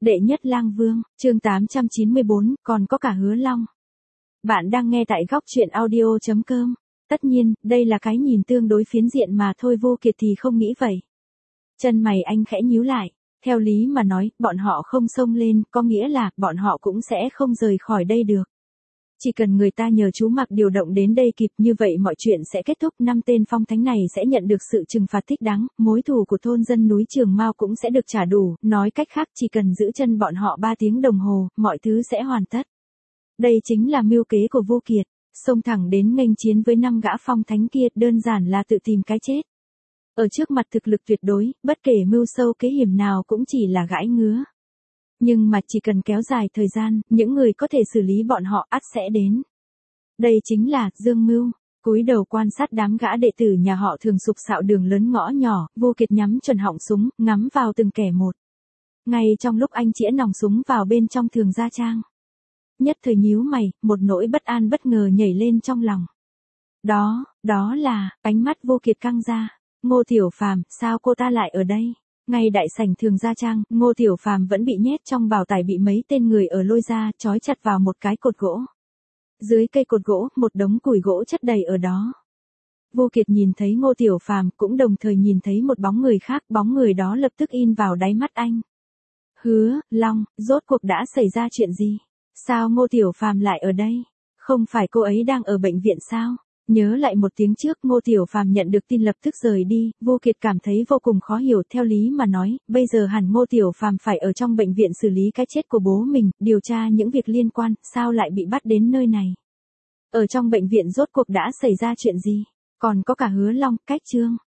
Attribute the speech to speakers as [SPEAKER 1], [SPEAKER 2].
[SPEAKER 1] Đệ nhất lang vương, chương 894, còn có cả Hứa Long. Bạn đang nghe tại góc truyện audio.com. Tất nhiên, đây là cái nhìn tương đối phiến diện mà thôi, Vô Kiệt thì không nghĩ vậy. Chân mày anh khẽ nhíu lại. Theo lý mà nói, bọn họ không xông lên, có nghĩa là bọn họ cũng sẽ không rời khỏi đây được. Chỉ cần người ta nhờ chú Mặc điều động đến đây kịp, như vậy mọi chuyện sẽ kết thúc, 5 tên phong thánh này sẽ nhận được sự trừng phạt thích đáng, mối thù của thôn dân núi Trường Mao cũng sẽ được trả đủ, nói cách khác chỉ cần giữ chân bọn họ 3 tiếng đồng hồ, mọi thứ sẽ hoàn tất. Đây chính là mưu kế của Vô Kiệt, xông thẳng đến nghênh chiến với 5 gã phong thánh kia, đơn giản là tự tìm cái chết. Ở trước mặt thực lực tuyệt đối, bất kể mưu sâu kế hiểm nào cũng chỉ là gãi ngứa. Nhưng mà chỉ cần kéo dài thời gian, những người có thể xử lý bọn họ ắt sẽ đến. Đây chính là Dương Mưu. Cúi đầu quan sát đám gã đệ tử nhà họ Thường sục sạo đường lớn ngõ nhỏ, Vô Kiệt nhắm chuẩn họng súng, ngắm vào từng kẻ một. Ngay trong lúc anh chĩa nòng súng vào bên trong Thường gia trang, nhất thời nhíu mày, một nỗi bất an bất ngờ nhảy lên trong lòng. Đó là, ánh mắt Vô Kiệt căng ra. Ngô Tiểu Phàm, sao cô ta lại ở đây? Ngay đại sảnh Thường gia trang, Ngô Tiểu Phàm vẫn bị nhét trong bào tải, bị mấy tên người ở lôi ra, trói chặt vào một cái cột gỗ. Dưới cây cột gỗ, một đống củi gỗ chất đầy ở đó. Vô Kiệt nhìn thấy Ngô Tiểu Phàm, cũng đồng thời nhìn thấy một bóng người khác, bóng người đó lập tức in vào đáy mắt anh. Hứa Long, rốt cuộc đã xảy ra chuyện gì? Sao Ngô Tiểu Phàm lại ở đây? Không phải cô ấy đang ở bệnh viện sao? Nhớ lại một tiếng trước Ngô Tiểu Phàm nhận được tin lập tức rời đi, Vô Kiệt cảm thấy vô cùng khó hiểu. Theo lý mà nói, bây giờ hẳn Ngô Tiểu Phàm phải ở trong bệnh viện xử lý cái chết của bố mình, điều tra những việc liên quan, sao lại bị bắt đến nơi này? Ở trong bệnh viện rốt cuộc đã xảy ra chuyện gì? Còn có cả Hứa Long, cách Trương.